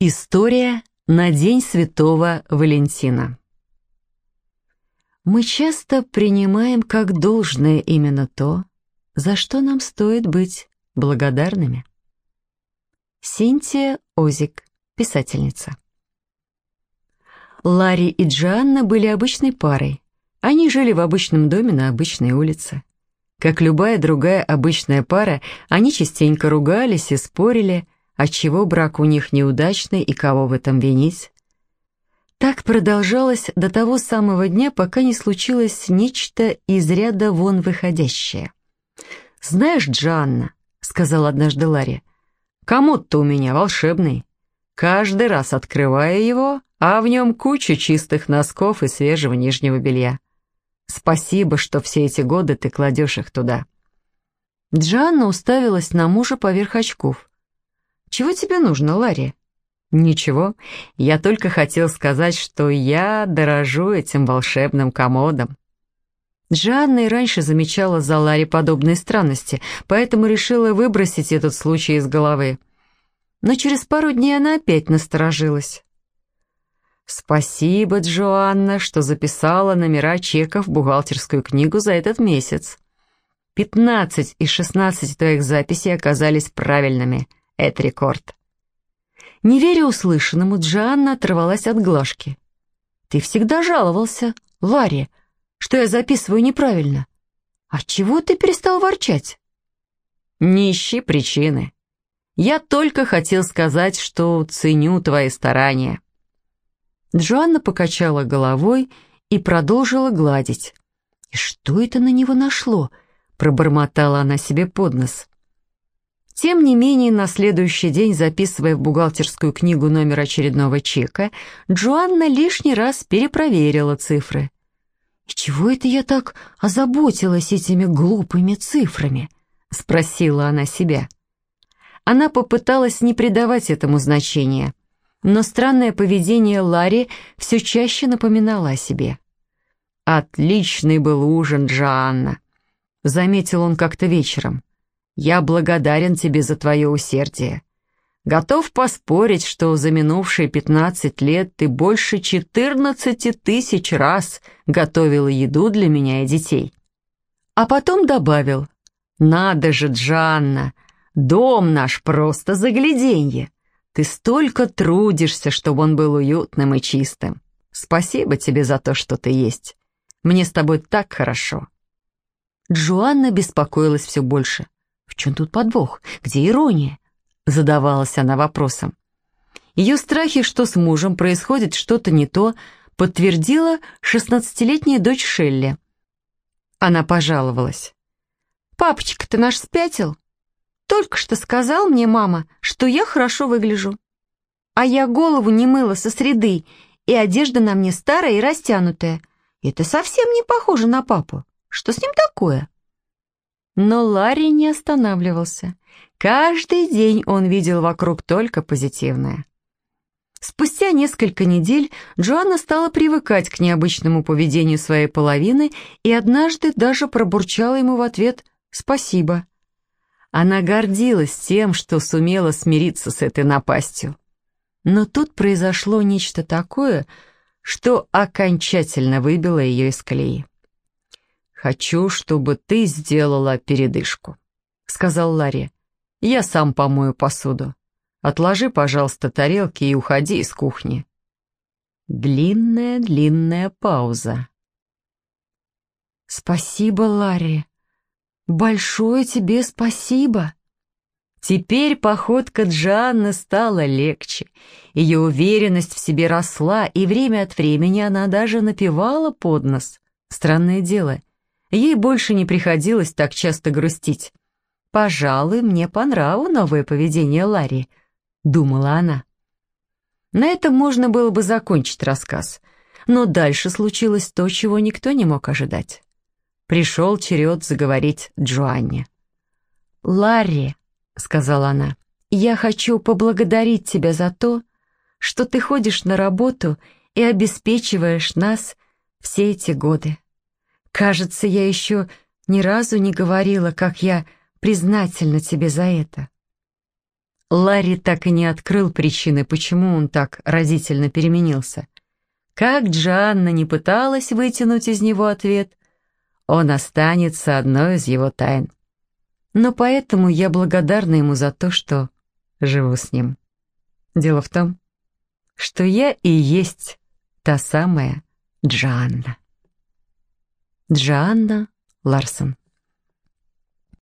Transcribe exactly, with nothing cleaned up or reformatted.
История на День Святого Валентина. Мы часто принимаем как должное именно то, за что нам стоит быть благодарными. Синтия Озик, писательница. Ларри и Джоанна были обычной парой. Они жили в обычном доме на обычной улице. Как любая другая обычная пара, они частенько ругались и спорили, отчего брак у них неудачный и кого в этом винить. Так продолжалось до того самого дня, пока не случилось нечто из ряда вон выходящее. «Знаешь, Джоанна, — сказал однажды Ларри, — комод-то у меня волшебный. Каждый раз открываю его, а в нем куча чистых носков и свежего нижнего белья. Спасибо, что все эти годы ты кладешь их туда». Джоанна уставилась на мужа поверх очков. «Чего тебе нужно, Ларри?» «Ничего, я только хотел сказать, что я дорожу этим волшебным комодом». Джоанна и раньше замечала за Ларри подобные странности, поэтому решила выбросить этот случай из головы. Но через пару дней она опять насторожилась. «Спасибо, Джоанна, что записала номера чеков в бухгалтерскую книгу за этот месяц. Пятнадцать из шестнадцати твоих записей оказались правильными. Это рекорд». Не веря услышанному, Джоанна оторвалась от глажки. «Ты всегда жаловался, Ларри, что я записываю неправильно. Отчего ты перестал ворчать?» «Не ищи причины. Я только хотел сказать, что ценю твои старания». Джоанна покачала головой и продолжила гладить. «И что это на него нашло?» — пробормотала она себе под нос. Тем не менее, на следующий день, записывая в бухгалтерскую книгу номер очередного чека, Джоанна лишний раз перепроверила цифры. «И чего это я так озаботилась этими глупыми цифрами?» — спросила она себя. Она попыталась не придавать этому значения, но странное поведение Ларри все чаще напоминало о себе. «Отличный был ужин, Джоанна», — заметил он как-то вечером. «Я благодарен тебе за твое усердие. Готов поспорить, что за минувшие пятнадцать лет ты больше четырнадцати тысяч раз готовила еду для меня и детей». А потом добавил: «Надо же, Джоанна, дом наш просто загляденье. Ты столько трудишься, чтобы он был уютным и чистым. Спасибо тебе за то, что ты есть. Мне с тобой так хорошо». Джоанна беспокоилась все больше. «В чем тут подвох? Где ирония?» — задавалась она вопросом. Ее страхи, что с мужем происходит что-то не то, подтвердила шестнадцатилетняя дочь Шелли. Она пожаловалась. «Папочка, ты наш спятил? Только что сказал мне мама, что я хорошо выгляжу. А я голову не мыла со среды, и одежда на мне старая и растянутая. Это совсем не похоже на папу. Что с ним такое?» Но Ларри не останавливался. Каждый день он видел вокруг только позитивное. Спустя несколько недель Джоанна стала привыкать к необычному поведению своей половины и однажды даже пробурчала ему в ответ «спасибо». Она гордилась тем, что сумела смириться с этой напастью. Но тут произошло нечто такое, что окончательно выбило ее из колеи. «Хочу, чтобы ты сделала передышку», — сказал Ларри. «Я сам помою посуду. Отложи, пожалуйста, тарелки и уходи из кухни». Длинная-длинная пауза. «Спасибо, Ларри. Большое тебе спасибо». Теперь походка Джоанны стала легче. Ее уверенность в себе росла, и время от времени она даже напевала под нос. Странное дело, ей больше не приходилось так часто грустить. «Пожалуй, мне по нраву новое поведение Ларри», — думала она. На этом можно было бы закончить рассказ, но дальше случилось то, чего никто не мог ожидать. Пришел черед заговорить Джоанне. «Ларри», — сказала она, — «я хочу поблагодарить тебя за то, что ты ходишь на работу и обеспечиваешь нас все эти годы. Кажется, я еще ни разу не говорила, как я признательна тебе за это». Ларри так и не открыл причины, почему он так разительно переменился. Как Джоанна не пыталась вытянуть из него ответ, он останется одной из его тайн. Но поэтому я благодарна ему за то, что живу с ним. Дело в том, что я и есть та самая Джоанна. Джоанна Ларсон.